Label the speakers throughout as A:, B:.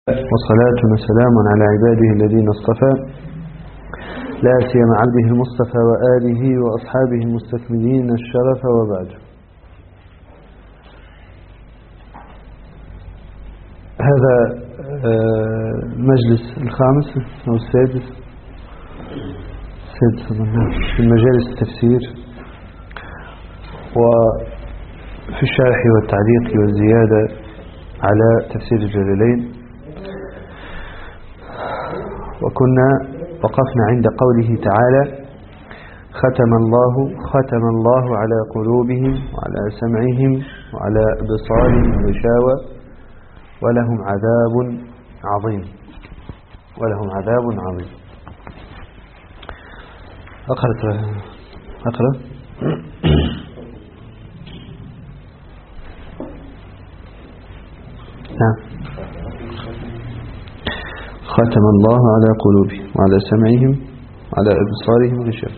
A: وصلاة وسلام على عباده الذين اصطفى لا سيما عبده المصطفى وآله وأصحابه المستكملين الشرف وبعد. هذا المجلس الخامس أو السادس في مجالس التفسير وفي الشرح والتعليق والزيادة على تفسير الجلالين. وكنا وقفنا عند قوله تعالى: ختم الله على قلوبهم وعلى سمعهم وعلى أبصارهم غشاوة ولهم عذاب عظيم. أقرأ نعم. ختم الله على قلوبهم وعلى سمعهم وعلى أبصارهم غشاوة.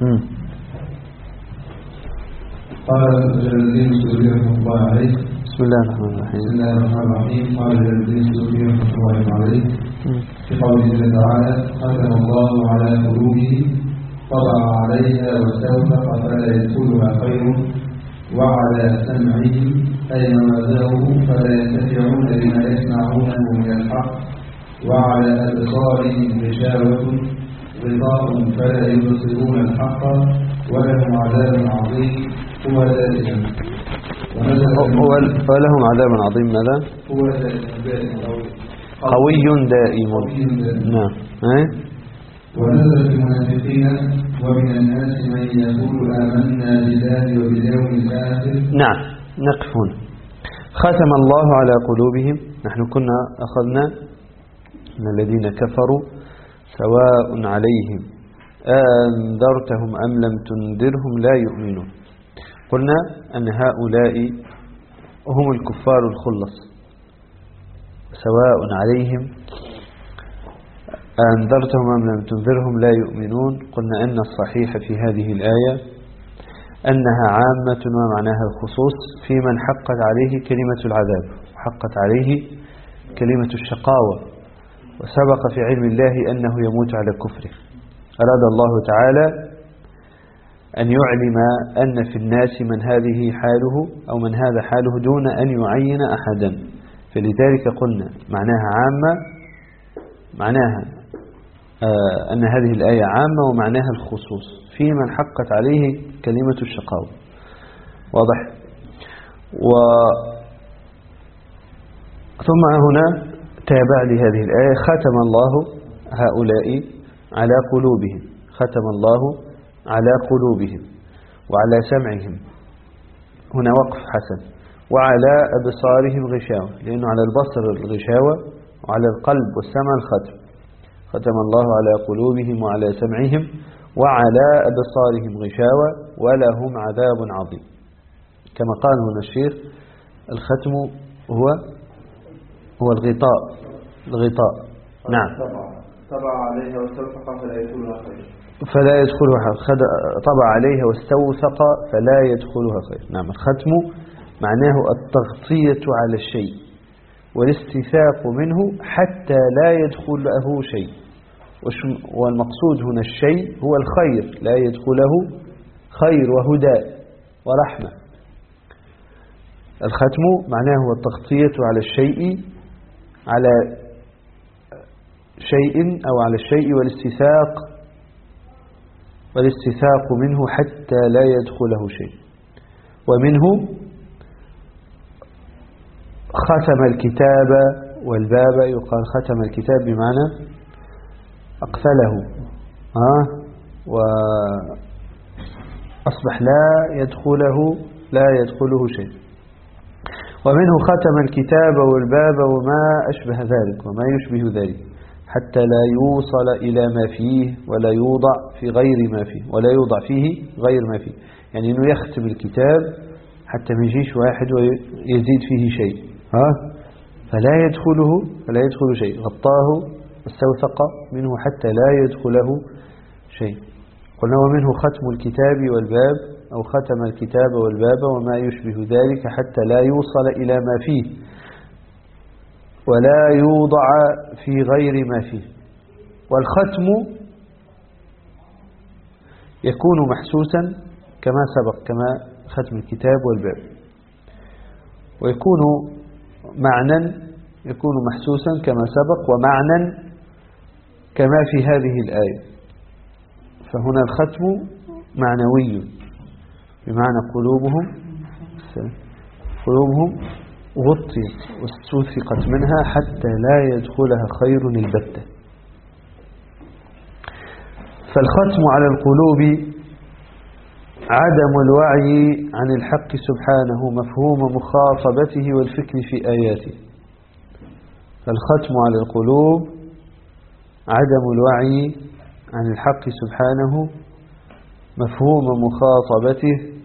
B: قال الجلالين السوري رحمه الله عليه:
A: بسم الله الرحمن الرحيم.
B: قال الجلالين السوري رحمه الله عليه في قوله تعالى: ختم الله على قلوبهم طبع عليها واستوثق فلا يدخلها خير، وعلى سمعهم أينما زاغوا فلا ينتفعون بما يسمعونه من الحق، وعلى أبصارهم غشاوة غطاء فلا يبصرون الحق، ولهم عذاب عظيم هو دائم.
A: ولهم عذاب عظيم ماذا؟
B: هو دائم
A: قوي دائم. نعم.
B: ونزل في المنافقين ومن الناس من يقول آمنا بالله وباليوم الآخر.
A: نعم، نقف هنا. ختم الله على قلوبهم. نحن كنا أخذنا من الذين كفروا سواء عليهم أنذرتهم أم لم تنذرهم لا يؤمنون. قلنا أن هؤلاء هم الكفار الخلص، سواء عليهم أنذرتهم أم لم تنذرهم لا يؤمنون. قلنا أن الصحيح في هذه الآية أنها عامة ومعناها الخصوص في من حقت عليه كلمة العذاب وحقت عليه كلمة الشقاوة، وسبق في علم الله أنه يموت على كفره. أراد الله تعالى أن يعلم أن في الناس من هذه حاله أو من هذا حاله دون أن يعين أحدا، فلذلك قلنا معناها عامة، معناها أن هذه الآية عامة ومعناها الخصوص في من حقت عليه كلمة الشقاوة. واضح؟ ثم هنا تابع لهذه الآية: ختم الله هؤلاء على قلوبهم. ختم الله على قلوبهم وعلى سمعهم، هنا وقف حسن، وعلى أبصارهم غشاوة، لأنه على البصر الغشاوة وعلى القلب والسمع الختم. ختم الله على قلوبهم وعلى سمعهم وعلى أبصارهم غشاوة ولهم عذاب عظيم. كما قال هنا الشيخ: الختم هو الغطاء. نعم.
B: طبع عليها واستوثق فلا يدخلها خير.
A: طبع عليها واستوثق فلا يدخلها خير. نعم. الختم معناه التغطية على الشيء والاستيثاق منه حتى لا يدخله شيء، والمقصود هنا الشيء هو الخير، لا يدخله خير وهدى ورحمة. الختم معناه هو التغطية على الشيء، على شيء أو على الشيء والاستيثاق منه حتى لا يدخله شيء. ومنه ختم الكتاب والباب، يقال ختم الكتاب بمعنى أقفله وأصبح لا يدخله شيء. ومنه ختم الكتاب والباب وما أشبه ذلك وما يشبه ذلك حتى لا يوصل إلى ما فيه ولا يوضع في غير ما فيه ولا يوضع فيه غير ما فيه، يعني أنه يختم الكتاب حتى ما يجيش واحد ويزيد فيه شيء فلا يدخل شيء. غطاه واستوثق منه حتى لا يدخله شيء. قلنا ومنه ختم الكتاب والباب أو ختم الكتاب والباب وما يشبه ذلك حتى لا يوصل إلى ما فيه ولا يوضع في غير ما فيه. والختم يكون محسوسا كما سبق، كما ختم الكتاب والباب، ويكون معنى، يكون محسوسا كما سبق، ومعنى كما في هذه الآية. فهنا الختم معنوي بمعنى قلوبهم غطيت واستوثقت منها حتى لا يدخلها خير البتة. فالختم على القلوب عدم الوعي عن الحق سبحانه مفهوم مخاطبته والفكر في آياته. فالختم على القلوب عدم الوعي عن الحق سبحانه مفهوم مخاطبته.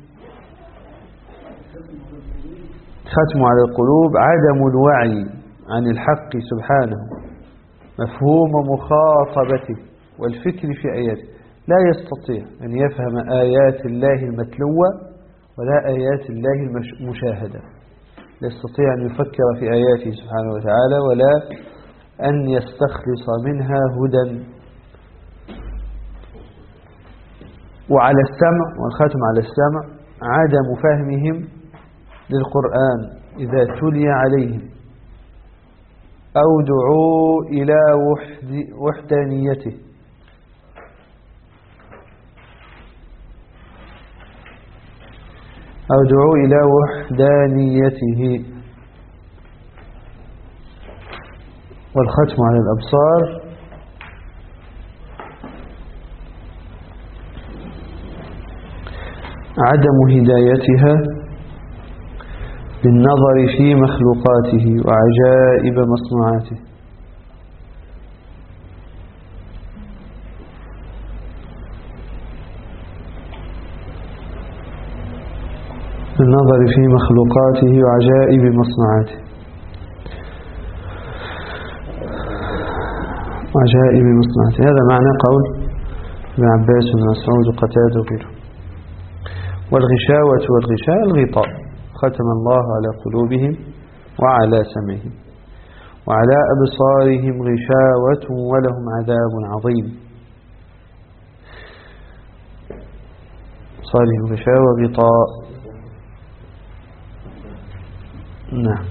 A: ختم على القلوب عدم الوعي عن الحق سبحانه مفهوم مخاطبته والفكر في آياته. لا يستطيع أن يفهم آيات الله المتلوة ولا آيات الله المشاهدة. لا يستطيع أن يفكر في آياته سبحانه وتعالى ولا أن يستخلص منها هدى. وعلى السمع، والختم على السمع عدم فهمهم للقرآن إذا تلي عليهم أو دعوا إلى وحدانيته. أو دعوا إلى وحدانيته. والختم على الأبصار عدم هدايتها بالنظر في مخلوقاته وعجائب مصنوعاته. بالنظر في مخلوقاته وعجائب مصنوعاته. وعجائب مصنوعاته، هذا معنى قول ابن عباس ومسعود وقتادة وغيره. والغشاوة والغشاء الغطاء. ختم الله على قلوبهم وعلى سمعهم وعلى أبصارهم غشاوة ولهم عذاب عظيم. أبصارهم غشاوة غطاء. نعم.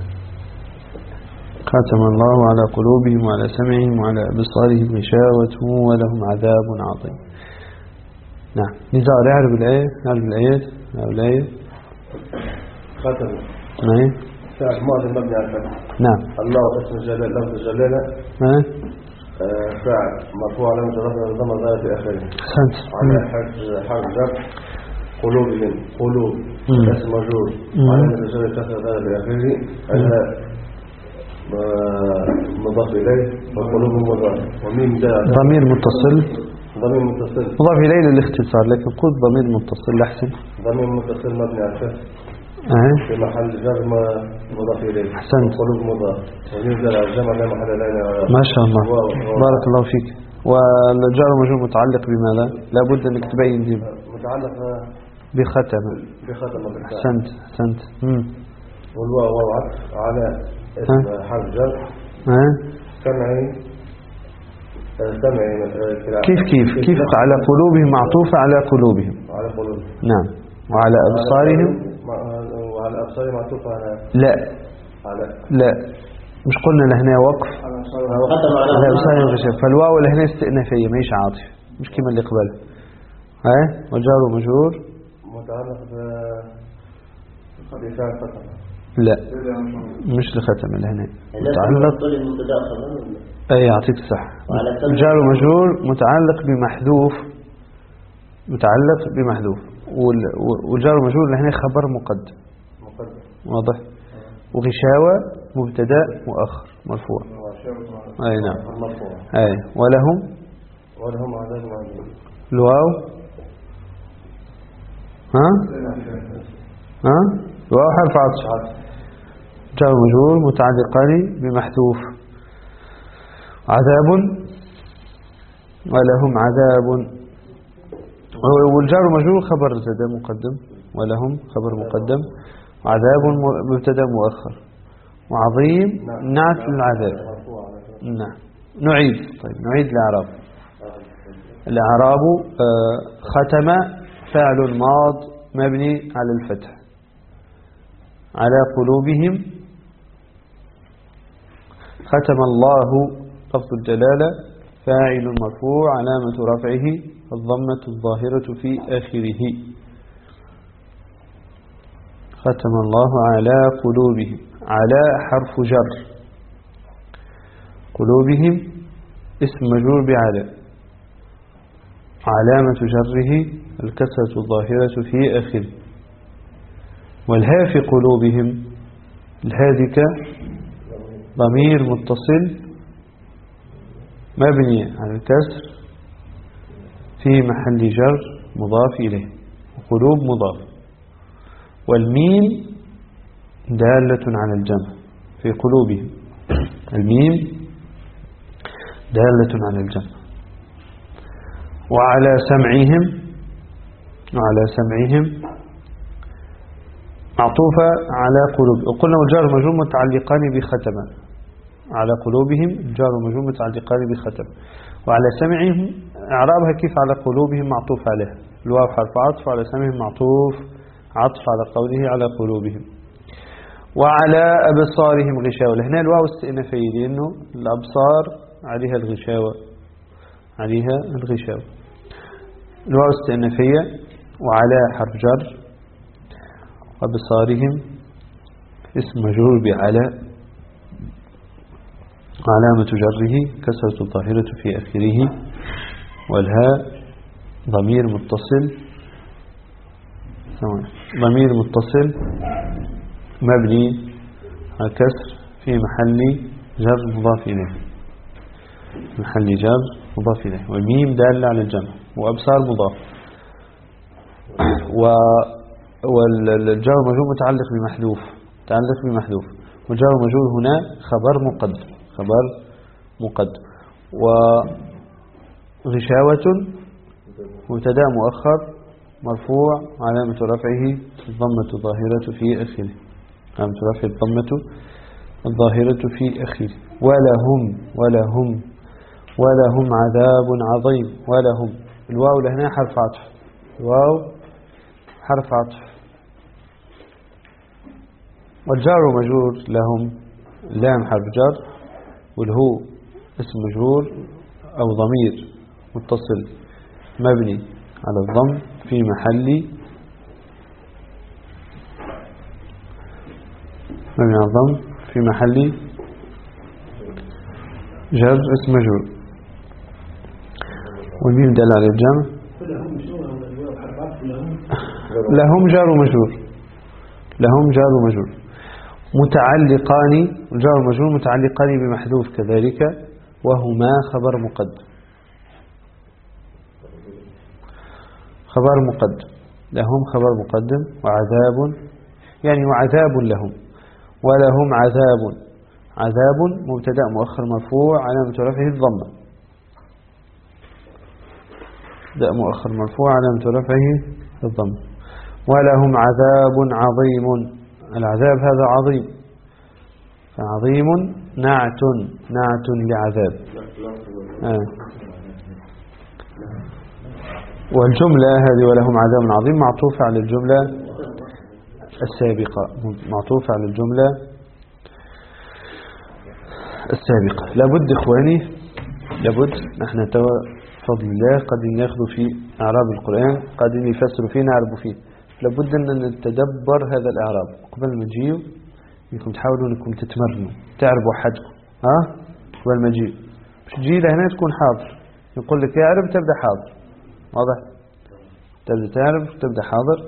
A: ختم الله على قلوبهم وعلى سمعهم وعلى أبصارهم غشاوة ولهم عذاب عظيم. نعم. نزار يعرف الآية، يعرف الآيات، يعرف الآية.
B: ختم
A: نعم.
B: فعل ماضي مبني على الفتح.
A: نعم.
B: الله اسم الجلال، لفظ الجلالة.
A: نعم.
B: فعل مرفوع علامة رفعه الضمة ظاهرة في آخره.
A: أحسنت.
B: على حرف جر. قلوبهم قلوب اسم مجرور علامة الجر كسر ظاهرة في آخره. هذا مضاف إليه والقلوب مضاف وميم جاء
A: ضمير متصل.
B: ضمير متصل
A: مضاف إليه للاختصار، لكن قل ضمير متصل أحسن.
B: ضمير متصل مبني على الفتح في محل جر مضاف إليه.
A: أحسنت.
B: قلوب مضاف وميم جاء الجمع لا محل له.
A: ما شاء الله. بارك الله فيك. والجار مجرور متعلق بماذا؟ لا بد أنك تبين دي.
B: متعلق
A: بختم.
B: بختم.
A: أحسنت أحسنت.
B: والواو واو عطف على اسم حرف جر. سمعي
A: كيف على قلوبهم معطوفة على قلوبهم.
B: على قلوبهم.
A: نعم. وعلى أبصارهم.
B: وعلى أبصارهم معطوفة على.
A: لا مش قلنا لهنا وقف على أبصارهم غشاوة. فالواو لهنا استئنافية ماهيش عاطف، مش كما اللي قبلها. وجار ومجرور
B: متعلق بفعل ختم.
A: لا مش لختم لهنا متعلق. أي أعطيك صح. جار ومجرور متعلق بمحذوف. والجار ومجرور لهنا خبر مقدم. واضح. وغشاوة مبتدا مؤخر مرفوع. أي نعم. أي ولهم
B: عذاب عظيم.
A: الواو الواو حرف عطف. جار ومجرور متعلقان بمحذوف. عذاب ولهم عذاب. والجار مجرور خبر زاد مقدم، ولهم خبر مقدم، عذاب مبتدا مؤخر. وعظيم نعت للعذاب. نعم نعيد. طيب نعيد الإعراب. الإعراب ختم فعل ماض مبني على الفتح على قلوبهم. ختم الله لفظ الجلالة فاعل مرفوع علامة رفعه الضمة الظاهرة في آخره. ختم الله على قلوبهم. على حرف جر. قلوبهم اسم مجرور بعلى علامة جره الكسرة الظاهرة في آخره. والها في قلوبهم الهادك ضمير متصل مبني على الكسر في محل جر مضاف إليه وقلوب مضاف. والميم دالة على الجمع في قلوبهم. الميم دالة على الجمع. وعلى سمعهم معطوفة على قلوب. وقلنا الجار والمجرور متعلقان بختم. على قلوبهم الجار والمجرور متعلقان بختم. وعلى سمعهم إعرابها كيف على قلوبهم معطوف عليها. الواو حرف عطف على سمعهم معطوف عطف على قوله على قلوبهم. وعلى أبصارهم غشاوة. هنا الواو استئنافية لأنه الأبصار عليها الغشاوة. الواو استئنافية. وعلى حرف جر. وبصارهم اسم مجرور بعلى علامة جره كسرة الظاهرة في آخره. والهاء ضمير متصل مبني على كسر في محل جر مضاف إليه. والميم دالة على الجمع. وأبصار مضاف. والجار والمجرور متعلق بمحذوف. والجار والمجرور هنا خبر مقدم. وغشاوة مبتدا مؤخر مرفوع علامة رفعه الضمة الظاهرة في آخره. علامة رفع الضمة الظاهرة في آخره. ولهم عذاب عظيم. ولهم الواو لهنا حرف عطف. والجار ومجرور لهم لام حرف جر. والهو اسم مجرور أو ضمير متصل مبني على الضم في محل جر اسم مجرور. والميم دل على الجمع. لهم جار ومجرور متعلقان. الجار والمجرور متعلقان بمحذوف كذلك وهما خبر مقدم. لهم خبر مقدم. وعذاب يعني وعذاب لهم. ولهم عذاب مبتدا مؤخر مرفوع علامة رفعه الضمة. ولهم عذاب عظيم. العذاب هذا عظيم. فعظيم نعت لعذاب. والجملة هذه ولهم عذاب عظيم معطوفة على الجملة السابقة. لابد إخواني نحن بفضل الله قد ناخذ في أعراب القرآن قد نفسر فيه نعرف فيه. لابد أن نتدبر هذا الإعراب قبل ما نجيو. انكم تحاولوا انكم تتمرنوا تعرفوا حدكم قبل ما نجيو. مش تجي لهنا تكون حاضر يقول لك يعرف تبدأ حاضر. واضح؟ تبدأ تعرف تبدأ حاضر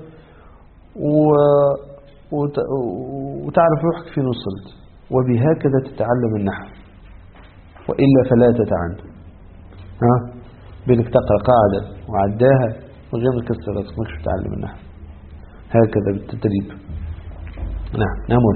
A: وتعرف روحك فين وصلت. وبهكذا تتعلم النحو. وإلا فلا تتعلم. بدك تقرأ قاعدة وعداها وغير مكسر راسك مش تتعلم النحو. هكذا بالتدريب. نمر.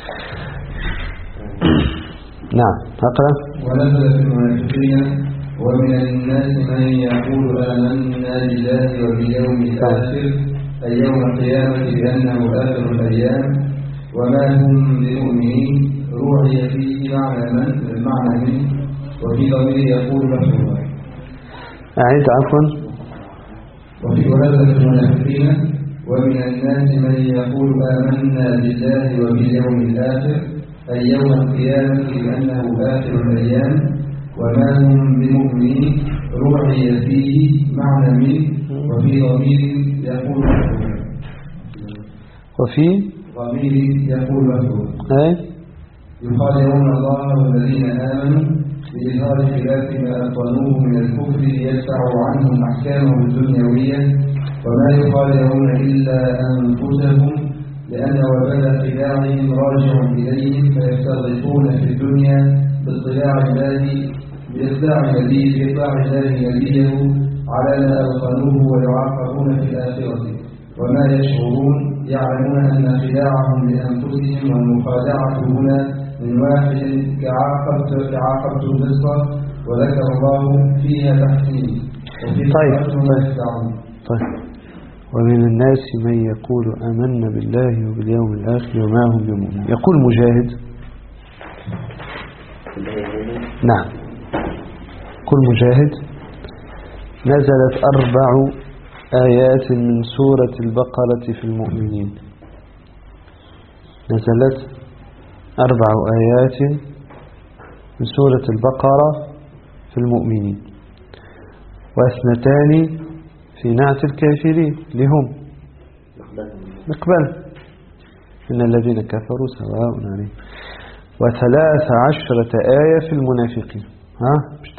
A: أقرأ.
B: ونزل في المنافقين ومن الناس من يقول آمنا بالله وباليوم الآخر أي يوم القيامة بأنه آخر الأيام وما هم بمؤمنين روحي فيه معنى من وفي ضمير يقول مفهوما.
A: أعيد عفوا.
B: وفي ولادة المنافقين ومن الناس من يقول آمنا بالله وباليوم الآخر أي يوم القيامة لأنه آخر الأيام وما هم بمؤمنين روحي فيه معنى من وفي ضمير يقول مفهوما.
A: وفي
B: ضمير يقول مفهوما. يخادعون الله والذين آمنوا بإظهار خلاف ما أبطنوه من الكفر ليدفعوا عنهم أحكامهم الدنيوية وما يخادعون إلا أنفسهم لأن وبال خداعهم راجع إليهم فيستغرقون في الدنيا باطلاع الله نبيه على ما أبطنوه ويعاقبون في الآخرة وما يشعرون يعلمون أن خداعهم لأنفسهم والمخادعة هنا من واحد كعاقبت مصر وذكر الله فيها تحسين.
A: طيب. ومن الناس من يقول آمنا بالله وباليوم الآخر وما هم بمؤمنين. يقول مجاهد نعم قل مجاهد نزلت 4 آيات من سورة البقرة في المؤمنين. نزلت 4 آيات من سورة البقرة في المؤمنين و2 في نعت الكافرين لهم مقبل إن الذين كفروا سواء عليهم و13 آية في المنافقين. مش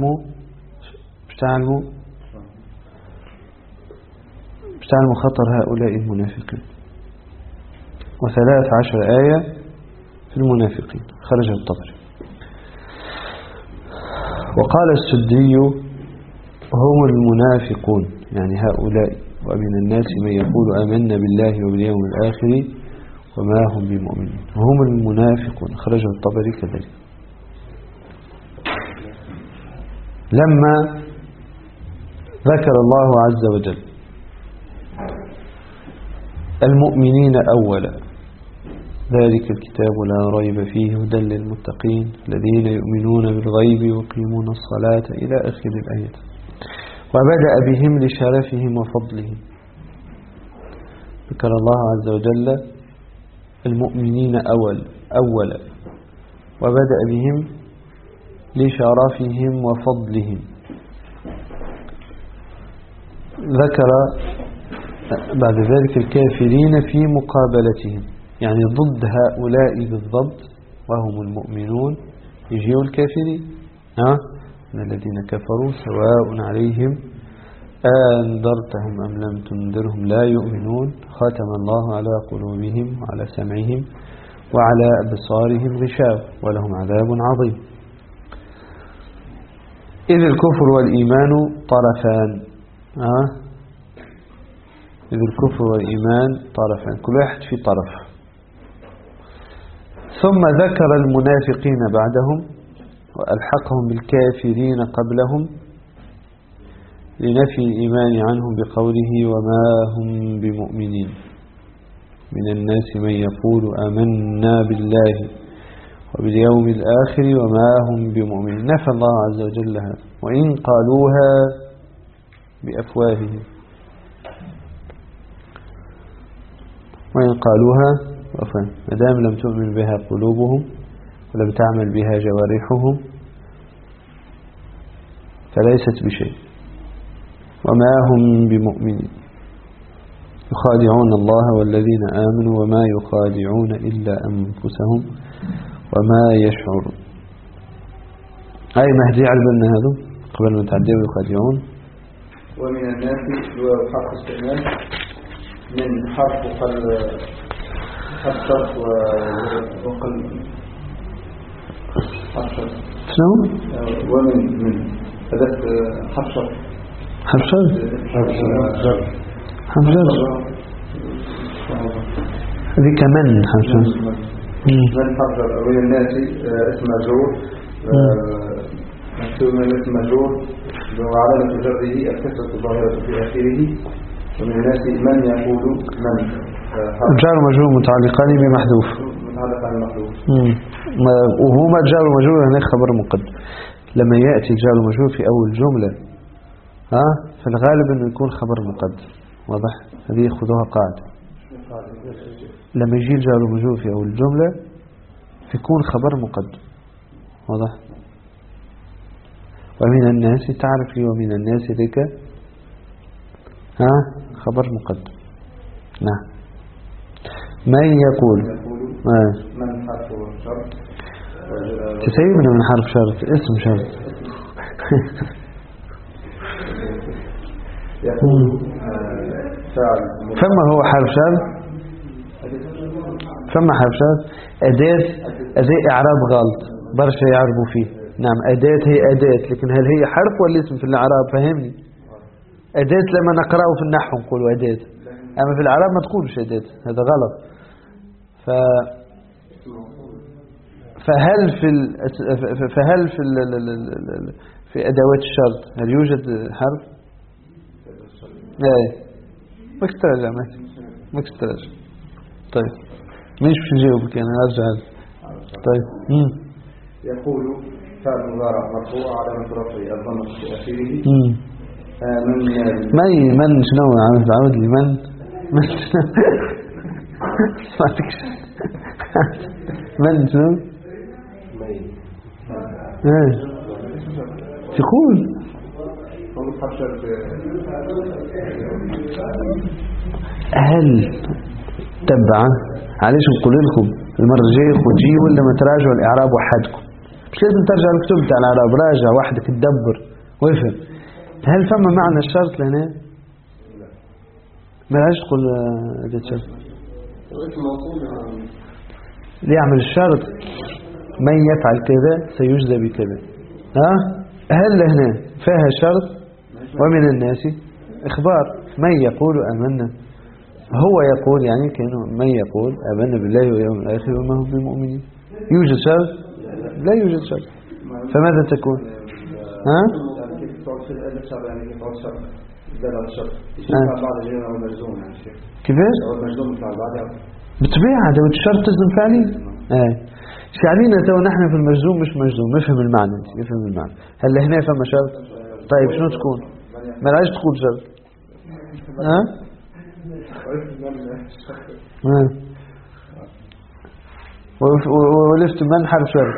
A: تعلموا خطر هؤلاء المنافقين. و13 آية في المنافقين خرج الطبري. وقال السدي هم المنافقون يعني هؤلاء ومن الناس من يقول آمنا بالله وباليوم الآخر وما هم بمؤمنين هم المنافقون خرج الطبري كذلك. لما ذكر الله عز وجل المؤمنين أولا ذلك الكتاب لا ريب فيه هدى للمتقين الذين يؤمنون بالغيب ويقيمون الصلاة إلى آخر الآية وبدأ بهم لشرفهم وفضلهم. ذكر الله عز وجل المؤمنين أولا وبدأ بهم لشرفهم وفضلهم. ذكر بعد ذلك الكافرين في مقابلتهم يعني ضد هؤلاء بالضبط وهم المؤمنون يجيوا الكافرين من الذين كفروا سواء عليهم أنذرتهم أم لم تنذرهم لا يؤمنون ختم الله على قلوبهم وعلى سمعهم وعلى أبصارهم غشاوة ولهم عذاب عظيم. إذ الكفر والإيمان طرفان إذ الكفر والإيمان طرفان كل واحد في طرف. ثم ذكر المنافقين بعدهم وألحقهم بالكافرين قبلهم لنفي الإيمان عنهم بقوله وما هم بمؤمنين. من الناس من يقول آمنا بالله وباليوم الآخر وما هم بمؤمنين. نفى الله عز وجل هذا وإن قالوها بأفواههم ما دام لم تؤمن بها قلوبهم ولم تعمل بها جوارحهم فليست بشيء وما هم بمؤمنين يخادعون الله والذين آمنوا وما يخادعون إلا أنفسهم وما يشعرون. أي مهدي علمنا هذا قبل ما تعديه يخادعون.
B: ومن الناس حرف استئناس من حرف شرط وقل حرف شرط
A: شنو؟
B: ومن أداة حرف شرط
A: هذه كمان حرف
B: من حرف ومن الناس اسم مجرور مكتوب من اسم مجرور وعلامة جره الكسرة الظاهرة في آخره. ومن الناس من يقول من
A: جار مجرور متعلقان بمحذوف
B: متعلقان بمحذوف
A: وهو ما جار ومجرور هناك خبر مقدم. لما يأتي جار ومجرور في أول جملة في الغالب أنه يكون خبر مقدم. واضح؟ هذه خذوها قاعدة. لما يجي الجار ومجرور في أول جملة يكون خبر مقدم. واضح؟ ومن الناس تعرف لي ومن الناس ذيك خبر مقدم. نعم. من يقول
B: من حرف شرط
A: تسيبنا من حرف شرط اسم شرط.
B: يقول فعل
A: فما هو حرف شرط، فما حرف شرط أداة إعراب غلط برشا يعربوا فيه. نعم أداة هي أداة، لكن هل هي حرف ولا اسم في الإعراب؟ فهمني. أداة لما نقرأه في النحو نقولوا أداة، أما في الإعراب ما تقولش أداة، هذا غلط. فهل في أدوات الشرط هل يوجد حرف؟ لا ما تراجع ما تراجع. طيب مش نجاوبك أنا أرجع. طيب
B: يقول فعل مضارع مرفوع علامة رفعه الضمة في آخره.
A: من شنو عاود لي من من شنو تقول هل تبع عليش نقول لكم المرة الجاية خديه ولا ما تراجعوا الإعراب وحدكم؟ مش لازم ترجع الكتب بتاع الإعراب، راجع وحدك تدبر وافهم. هل فما معنى الشرط لهنا؟ ما راجع تقول هذا الشرط ليعمل الشرط من يفعل كذا سيجزى بكذا. هل هنا فيها شرط؟ ومن الناس إخبار من يقول آمنا، هو يقول يعني كأنه من يقول آمنا بالله واليوم الآخر وما هم بمؤمنين. يوجد شرط؟ لا يوجد شرط. فماذا تكون؟ كيفاش؟ بطبيعة دوت الشرط تزم فعلي. شعلينا تو نحن في المجزوم مش مجزوم، نفهم المعنى انت نفهم المعنى. هل هنا فما شرط؟ طيب شنو تكون؟ ما راجع تقول شرط. ولفت من حرف شرط.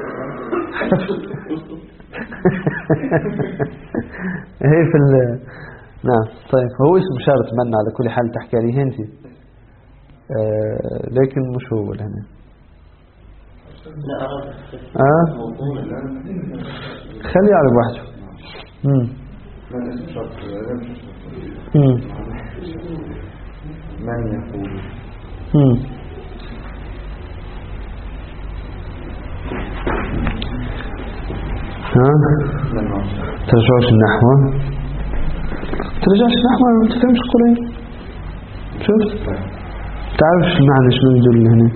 A: هي في نعم. طيب هو اسم شرط من على كل حال تحكي عليه انت، لكن مش هو هنا. خلي يعرف وحده.
B: من يقول
A: ترجعش النحو، ترجعش النحو ما تفهمش القرآن. شفت تعرفش المعنى شنو يدل هنا؟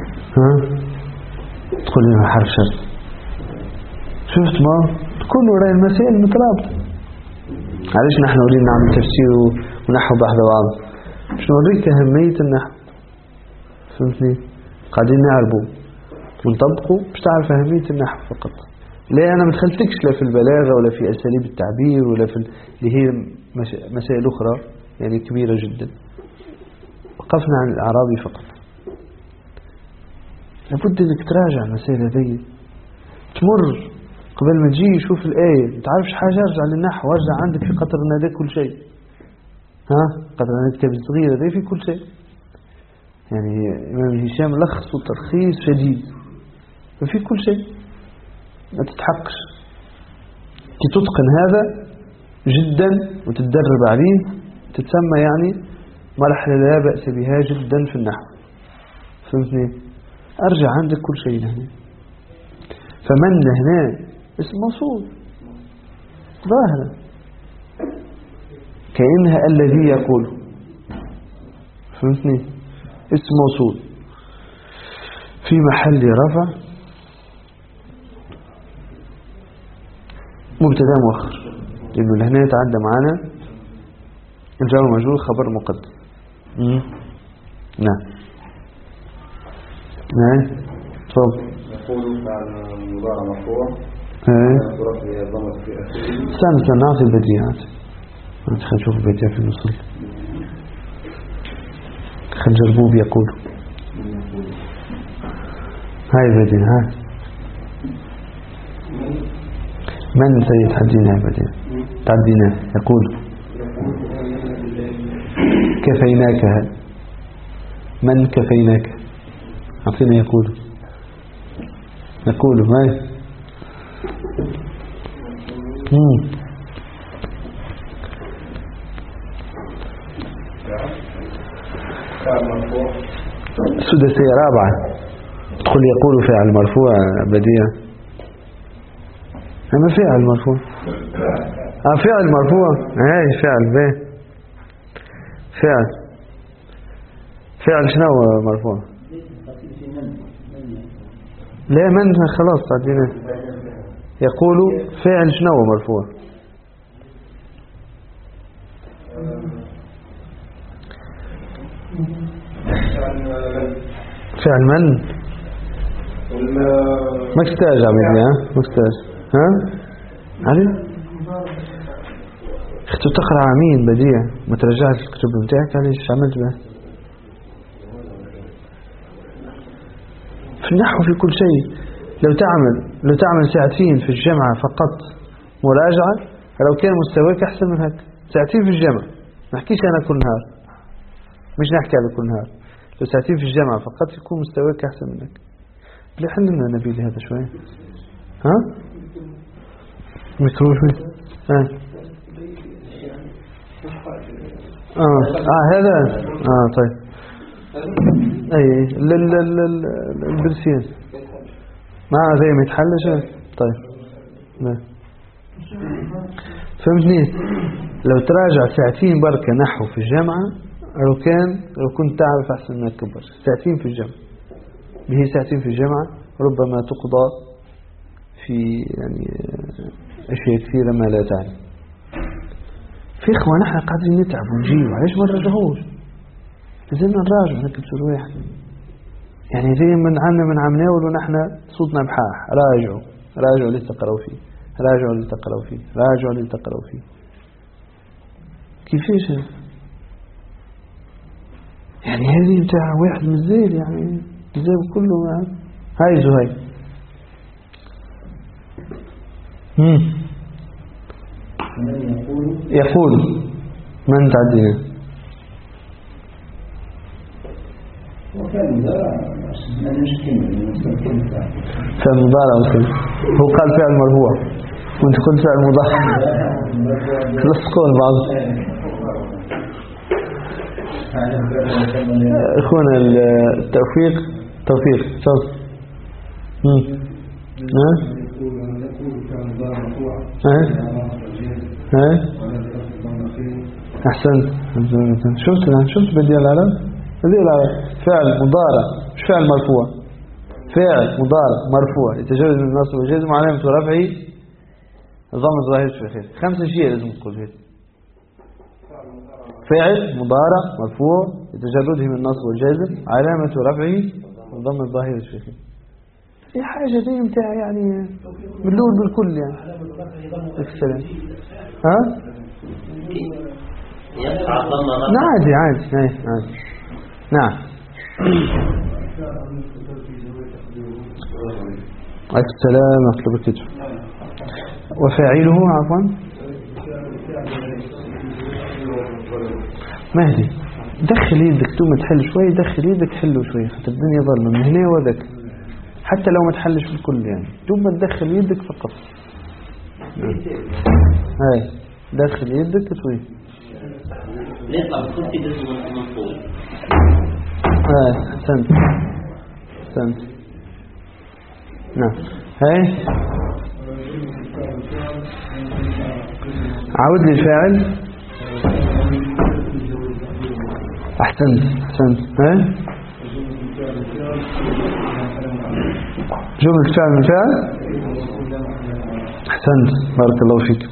A: تقول لي حرف شرط. شفت ما تكون وراء المسائل مترابطة. علاش نحن نريد نعمل تفسير ونحو بحث بعض باش نوريك أهمية النحو. فهمتني؟ قاعدين نعربه ونطبقه باش تعرف أهمية النحو فقط. لا أنا ما دخلتكش لا في البلاغة ولا في أساليب التعبير ولا في اللي هي مسائل أخرى يعني كبيرة جدا. وقفنا عن الأعرابي فقط. لابد أنك تراجع المسائل هذه، تمر قبل ما تجي يشوف الآية ما تعرفش حاجة ارجع للنحو وارجع عندك في قطر الندى كل شيء. قطر الندى كتاب صغير هذا في كل شيء. يعني إمام هشام لخص وتلخيص شديد ففي كل شيء. ما تتحقش كي تتقن هذا جدا وتتدرب عليه تتسمى يعني مرحلة لا بأس بها جدا في النحو. فهمتني؟ أرجع عندك كل شيء هنا. فمن هنا اسم موصول ظاهرة كأنها الذي يقول. فهمتني؟ اسم موصول في محل رفع مبتدا مؤخر، لأنه هنا يتعدى معنا الجار والمجرور خبر مقدم. نعم تفضل.
B: يقول فعل مضارع مرفوع
A: استنى نعطي البديهات. خلينا نشوف البديهات في الوصول. خلينا نجربوه بيقول. هاي البديهة هاي من سيد حدينا البديهة تعدينا يقول كفيناك. من كفيناك أعطينا يقول هاي سداسية رابعة تقول يقول فعل مرفوع بديع. أما فعل مرفوع فعل مرفوع هاي فعل به فعل شنو مرفوع لا من خلاص تعدينا. يقول فعل شنو مرفوع فعل من ما احتاج عملي ما احتاج علي اختو تقرأ عمين بديع ما ترجعت الكتب بتاعك عليش عملت به في النحو في كل شيء. لو تعمل ساعتين في الجامعة فقط مراجعة لو كان مستواك أحسن من هيك. ساعتين في الجامعة ما نحكيش أنا كل نهار مش نحكي على كل نهار. لو ساعتين في الجامعة فقط يكون مستواك أحسن منك. ليه حلنا نبيل هذا شوية ميكروفون هذا طيب اي البرسيان ما زي ما يتحلش طيب لا فهمتني. لو تراجع ساعتين بركة نحو في الجامعة لو كنت تعرف أحسن من الكبر. ساعتين في الجامعة به ساعتين في الجامعة ربما تقضى في يعني أشياء كثيرة ما لا تعني. في إخوة نحن قاعدين نتعب ونجيب علاش ما نراجعوش. لازم نراجع نكتب سروح يعني زي من عمناول ونحن صوتنا بحاح. راجعوا اللي تقرأوا فيه راجعوا اللي تقرأوا فيه كيفاش يعني هذه بتاع واحد من الزيل يعني الزيل كله هاي زهير يقول من تعدينا فعل مضارع هو قال فعل مرفوع وانت قلت فعل مضارع تلصقون بعض. اخونا التوفيق صوت احسنت. شفت بدي العرب فعل مضارع مش فعل مرفوع. فعل مضارع مرفوع يتجاوز من النصب والجزم علامة رفعه الضم الظاهر في الخير. 5 شيء لازم نقول هيك. فعل مضارع مرفوع يتجرده من النصب والجزم علامة رفعه الضم الظاهر في الخير. هي حاجة دي متاع يعني باللول بالكل يعني السلام عادي نعم السلام أطلب الكتب وفاعله عفوا مهدي دخل يدك ثم تحل شوي دخل يدك حله شوي حتى الدنيا ظلمة من هنا وذاك حتى لو ما تحلش بالكل يعني ثم تدخل يدك فقط. هاي دخل يدك شوي
C: ليطلع بكل جزء منقول.
A: أحسنت نعم. هاي عود لي الفاعل. أحسنت هاي جملة فعل من فعل. أحسنت بارك الله فيك.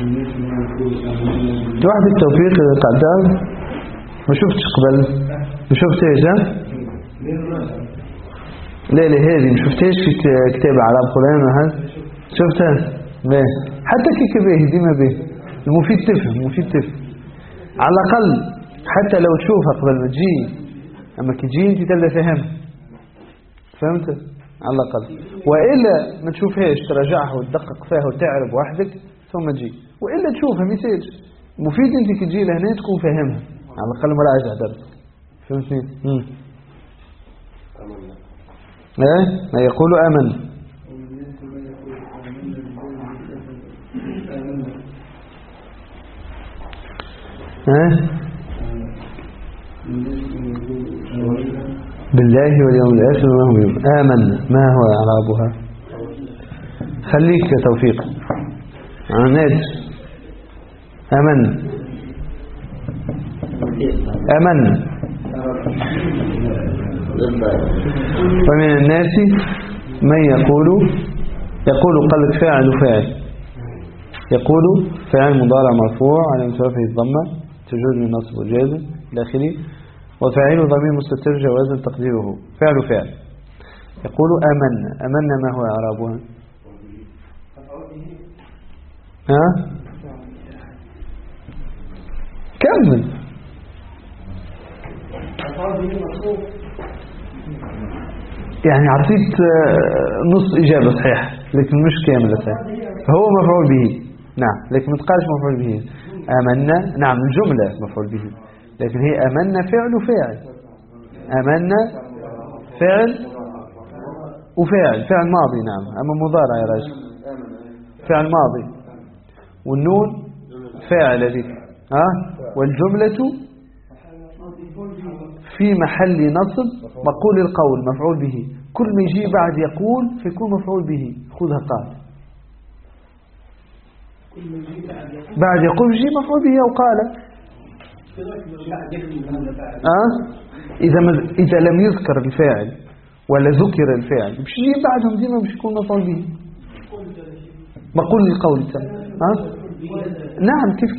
A: واحد التوفيق إذا تعدال ما شفتش قبل ما شفتهاش ها؟ لا هذه ما شفتهاش في كتاب عرب قرآن هذا شفتها؟ لا حتى كيك باهي ديما باهي المفيد تفهم على الأقل حتى لو تشوفها قبل ما تجي أما كي تجي أنت تبدأ فهمها فهمت؟ على الأقل وإلا ما تشوفهاش تراجعها وتدقق فيها وتعرف وحدك ثم تجي وإلا تشوفها ميساج مفيد أنت كي تجي لهنا تكون فاهمها على الأقل مراجع درس فهمتني؟ ما يقول آمن بالله واليوم الآخر ما هو يوم آمن ما هو إعرابها خليك يا توفيق عناد آمن ومن الناس من يقول قلت فاعل يقول فاعل مضارع مرفوع على مترفه الضمة تجوز من نصب وجازم داخلي وفاعل ضمير مستتر جوازا تقديره فعل يقول آمن ما هو إعرابها كمل يعني عطيت نص إجابة صحيح لكن مش كاملة صحيح هو مفعول به نعم لكن ما تقالش مفعول به آمنا نعم الجملة مفعول به لكن هي آمنا فعل آمنا فعل ماضي نعم أما مضارع يا رجل فعل ماضي والنون فاعل ذيك والجملة في محل نصب مقول القول مفعول به كل ما يجي بعد يقول فيكون مفعول به خذها قال بعد يقول يجي مفعول به أو قال إذا لم يذكر الفاعل ولا ذكر الفاعل مش يجي بعدهم ديما مش يكون مفعول به مقول القول نعم كيف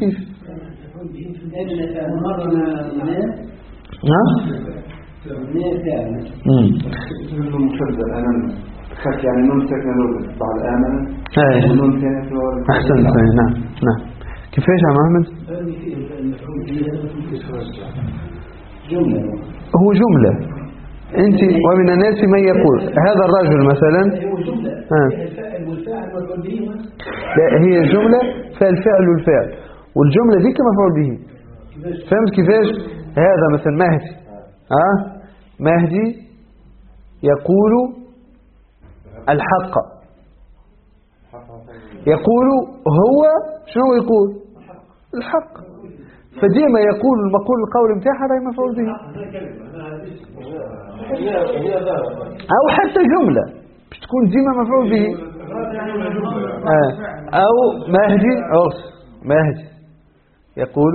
B: خف يعني نون ساكنة لغة بعد آمن ونون ثانية
A: أحسنت نعم كيفاش يا محمد هو جملة أنت ومن الناس من يقول هذا الرجل مثلا لا هي جملة فالفعل والفعل والجملة ذيك مفعول به فهمت كيفاش هذا مثلا مهدي يقول الحق يقول هو شنو يقول الحق فديما يقول المقول القول متاعها راهي مفعول به او حتى جملة باش تكون ديما مفعول به او مهدي يقول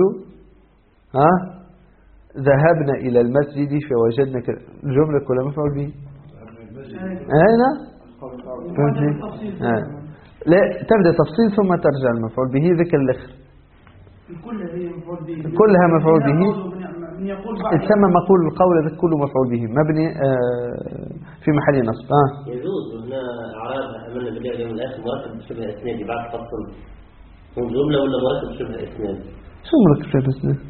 A: ذهبنا إلى المسجد فوجدنا الجملة كلها مفعول به هنا لا تبدأ تفصيل ثم ترجع المفعول به ذكر الأخر كلها مفعول به تسمى مقول القول ذلك كله مفعول به مبني في محل نصب
C: يجوز هنا أعرابها أمنا بالله اليوم الآخر مركب بشبه إسنادي بعد فصل هو جملة ولا مركب بشبه إسنادي
A: شو مركب بشبه إسنادي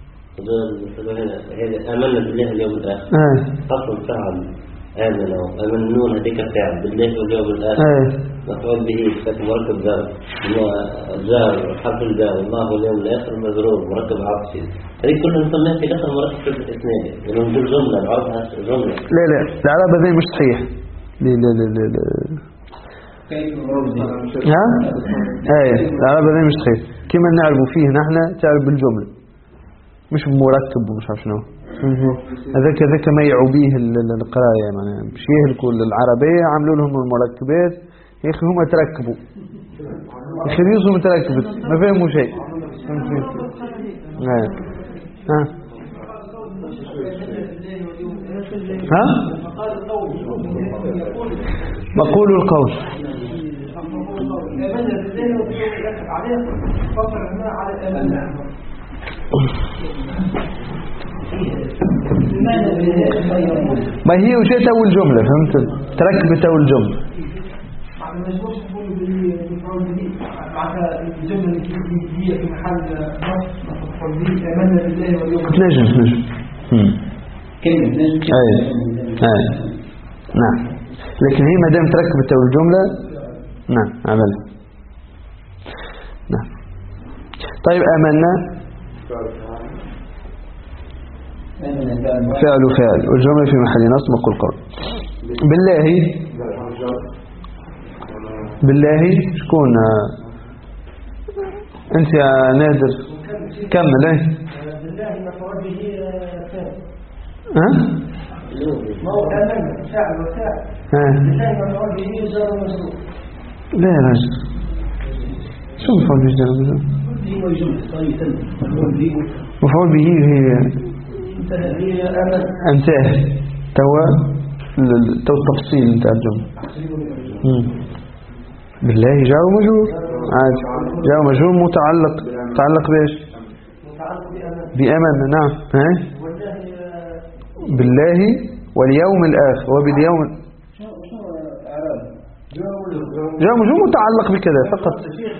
C: هذا آمنا بالله اليوم الآخر فصل فعل آمنا وآمنون هذيك فعل بالله واليوم الآخر مفعول به فات مركب جار حرف الجار الله واليوم الآخر مجرور مركب عطفي هذه كلها نسميها في داخل مركب شبه إسنادي لأنه نقول جملة نعرفها جملة
A: لا العرب هذا مش صحيح لا العرب هذا مش صحيح كما نعرف فيه نحن تعرف بالجملة مش مركب ومش عارف شنو هذاك ما يعوبيه القرايه يعني مش يهلكوا العربيه عملوا لهم المركبات يا اخي هم تركبوا يخرجوا متركبت ما فهموا شيء مقول القول ما هي وجهت أول جملة فهمت تركبت أول جملة نجم أي نعم لكن هي ما دام تركبت أول جملة نعم عملها نعم طيب آمنا فعل والجملة في محل نصب مقول قول بالله شكون انت يا نادر كمل ايه
D: بالله مفعول به
A: ها
D: ما هو فاعل وفاعل بالله مفعول به جار ومجرور
A: لا يا راجل شو مفعول به جار ومجرور مفعول به هي انتهى توا التفصيل نتاع الجمله بالله جار ومجرور عادي جار ومجرور متعلق بايش بأمن نعم ها بالله واليوم الآخر وباليوم جار ومجرور متعلق بكذا فقط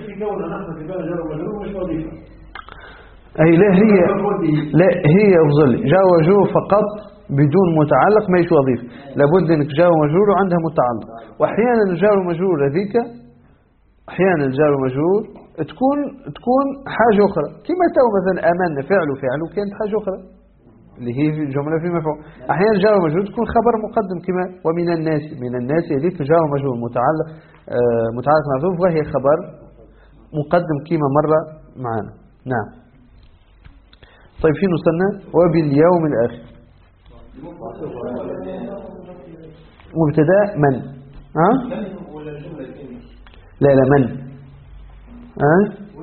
A: أي لا هي أفضل جار ومجرور فقط بدون متعلق ما يش وظيفة لابد انك جار ومجرور وعندها متعلق واحيانا الجار ومجرور هذيك احيانا الجار ومجرور تكون حاجة اخرى كما تو مثلا امن فعل وكانت حاجة اخرى اللي هي جملة في مفعول احيانا الجار ومجرور تكون خبر مقدم كما ومن الناس هذيك جار ومجرور متعلق محذوف وهي خبر مقدم كما مرة معنا نعم طيب فين وصلنا وباليوم الآخر مبتدا من ها لا من ها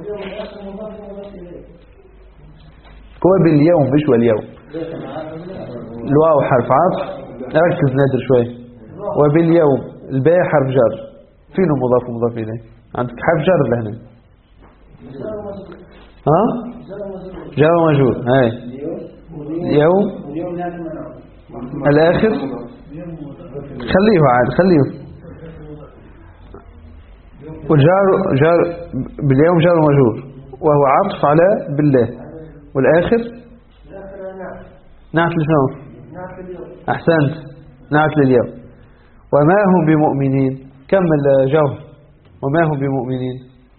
A: هو باليوم مش واليوم الواو حرف عطف ركز نادر شوي وباليوم الباء حرف جر فينه مضاف ومضاف اليه عندك حرف جر لهنا ها جار ومجرور هاي يوم الآخر خليه عاد خليه والجار باليوم جار ومجرور وهو عطف على بالله والآخر نعت لشنو أحسنت نعت لليوم وما هم بمؤمنين كمل جوهر وما هم بمؤمنين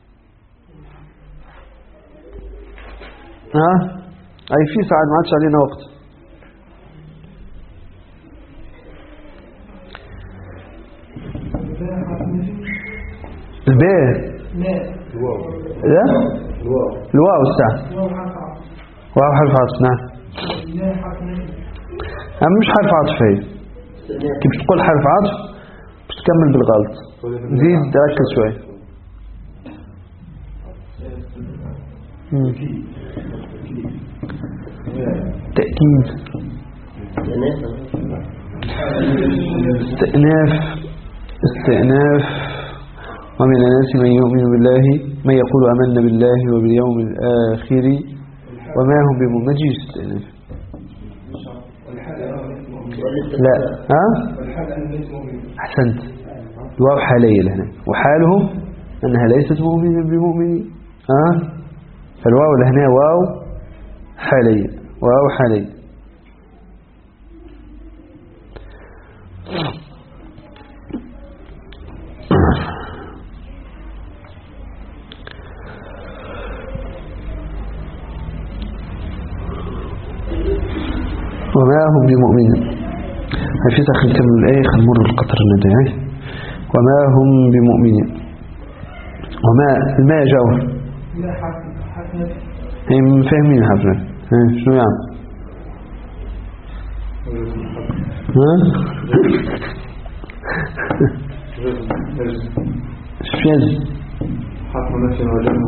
A: ها أي في ساعد ما عادش علينا وقت الباء لا الواو الساعة واو حرف عطف نعم أما مش حرف عطف هي كيف تقول حرف عطف بتكمل بالغلط زيد ركز شوي تأكيد استئناف ومن الناس من يؤمن بالله من يقول آمنا بالله وباليوم الآخر وما هم بمؤمنين استئناف لا ها أحسنت الواو حالية لهنا وحالهم أنها ليست بمؤمنين فالواو لهنا واو حالية وما هم بمؤمنين في ساخن نكمل الآية خنمر القطر النداعي وما هم بمؤمنين وما الماء جوهر هم فاهمين حفنا شنو يعني شفيز
B: حكم نفسه وجمع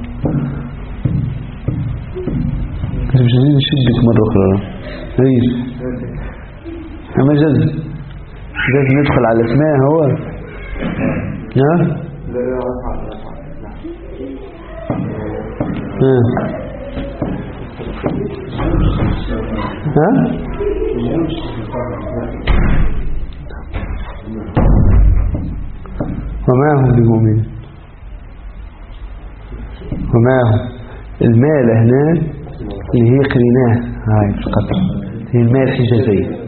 A: مش عايزين نشدك مرة أخرى هي أما جاز ندخل على اسماء هو ها ها؟ وما هم بمؤمنين. وما هم المال هنا اللي هي قريناه هاي في القطر هي المال الحجازية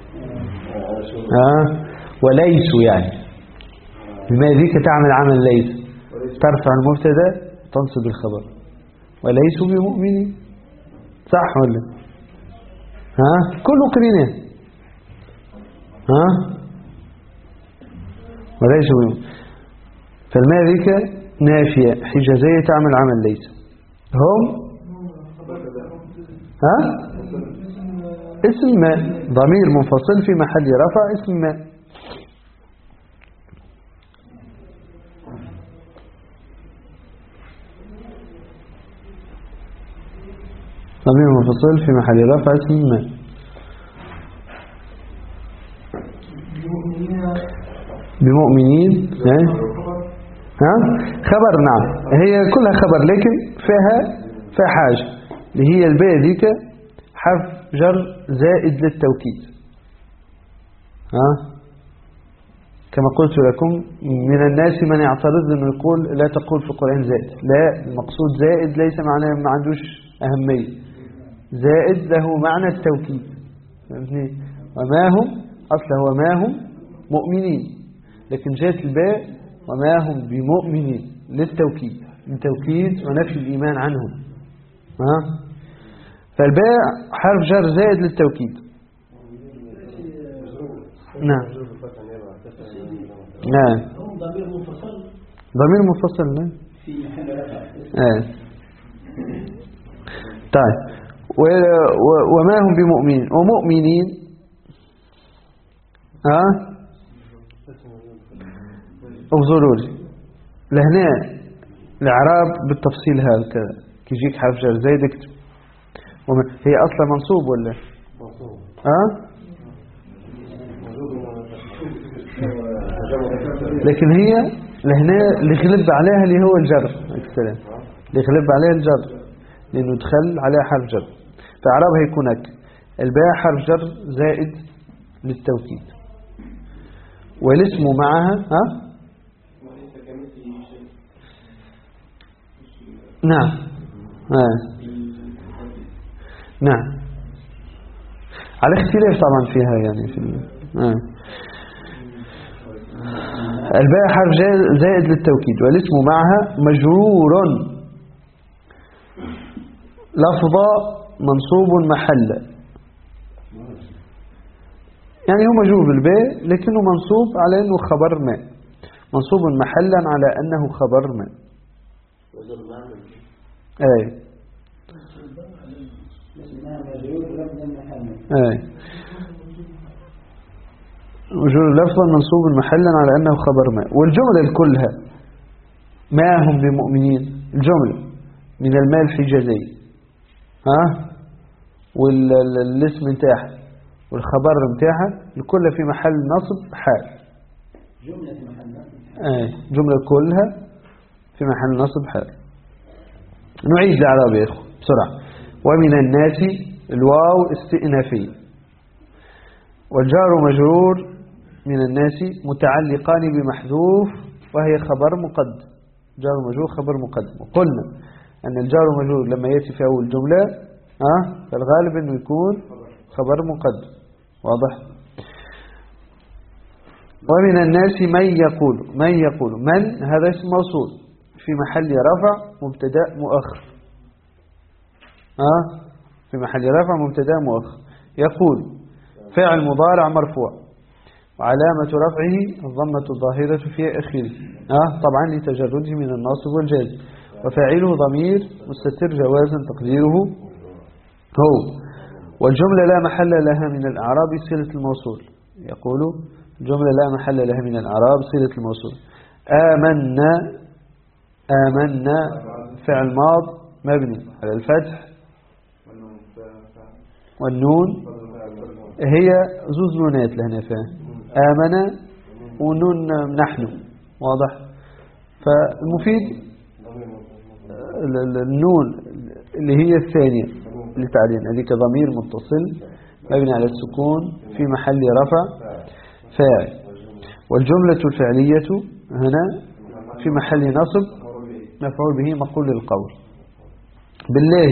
A: وليسوا يعني المال ذيك تعمل عمل ليس ترفع المبتدا تنصب الخبر وليسوا بمؤمنين صح ولا كله قريناه وليسوا بمؤمنين فالمال ذيك نافية حجازية تعمل عمل ليس هم اسم ما ضمير منفصل في محل رفع اسم ما ضمير منفصل في محل رفع اسم ما بمؤمنين خبر نعم هي كلها خبر لكن فيها حاجة اللي هي الباء ذيك حرف جر زائد للتوكيد كما قلت لكم من الناس من يعترض انه يقول لا تقول في القرآن زائد لا المقصود زائد ليس معناه ما عندوش أهمية زائد له معنى التوكيد وما هم أصله وما هم مؤمنين لكن جاءت الباء وما هم بمؤمنين للتوكيد من توكيد ونفي الإيمان عنهم فالباء حرف جر زائد للتوكيد نعم ضمير منفصل نعم
D: في محل رفع
A: طيب وما هم بمؤمنين ومؤمنين انظروا لي لهنا الإعراب بالتفصيل هذا كيجيك حرف جر زائد اكتب هي أصلا منصوب ولا لكن هي لهنا اللي غلب عليها اللي هو الجر السلام اللي غلب عليها الجر لأنه دخل عليها حرف جر فإعرابها يكون الباء حرف جر زائد للتوكيد والاسم معها نعم نعم على اختلاف طبعا فيها يعني في الباء حرف زائد للتوكيد والاسم معها مجرور لفظة منصوب محلا يعني هو مجرور بالباء لكنه منصوب على أنه خبر ما منصوب محلا على أنه خبر ما مجرور لفظا منصوب محلا على أنه خبر ما والجملة كلها ما هم بمؤمنين الجملة من المال الحجازي والاسم متاعها والخبر متاعها الكل في محل نصب حال
D: جملة في محل نصب
A: جملة كلها في محل نصب حال نعيد الإعراب يا إخوة بسرعة ومن الناس الواو استئنافية والجار مجرور من الناس متعلقان بمحذوف وهي خبر مقدم جار مجرور خبر مقدم وقلنا أن الجار مجرور لما يأتي في أول جملة فالغالب أنه يكون خبر مقدم واضح ومن الناس من يقول من هذا اسم موصول في محل رفع مبتدا مؤخر في محل رفع مبتدا مؤخر يقول فعل مضارع مرفوع وعلامة رفعه الضمة الظاهرة في آخره طبعا لتجرده من الناصب والجازم وفاعله ضمير مستتر جوازا تقديره هو والجملة لا محل لها من الأعراب صلة الموصول يقول الجملة لا محل لها من الأعراب صلة الموصول آمنا فعل ماض مبني على الفتح والنون هي زوز نونات لهنا فيها آمن ونون نحن واضح فالمفيد النون اللي هي الثانية لتعليل. هذيك ضمير متصل مبني على السكون في محل رفع فاعل. والجملة الفعلية هنا في محل نصب مفعول به مقول للقول. بالله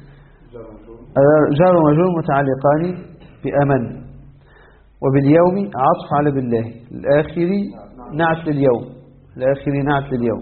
A: جار ومجرور متعلقان بأمن. وباليوم عطف على بالله. الآخر نعت لليوم. الآخر نعت لليوم.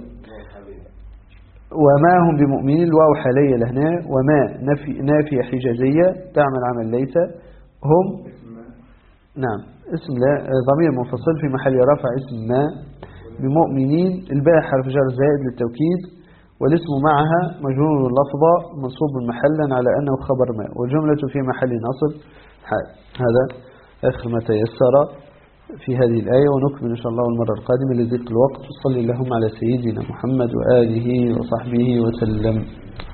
A: وما هم بمؤمنين الواو حالية لهنا. وما نافية حجازية تعمل عمل ليس. هم نعم اسم لا ضمير منفصل في محل رفع اسم ما. بمؤمنين الباء حرف جر زائد للتوكيد والاسم معها مجرور اللفظة منصوب محلا على أنه خبر ما والجملة في محل نصب حال. هذا آخر ما تيسر في هذه الآية ونكمل إن شاء الله المرة القادمة لذلك الوقت. وصلي اللهم على سيدنا محمد وآله وصحبه وسلم.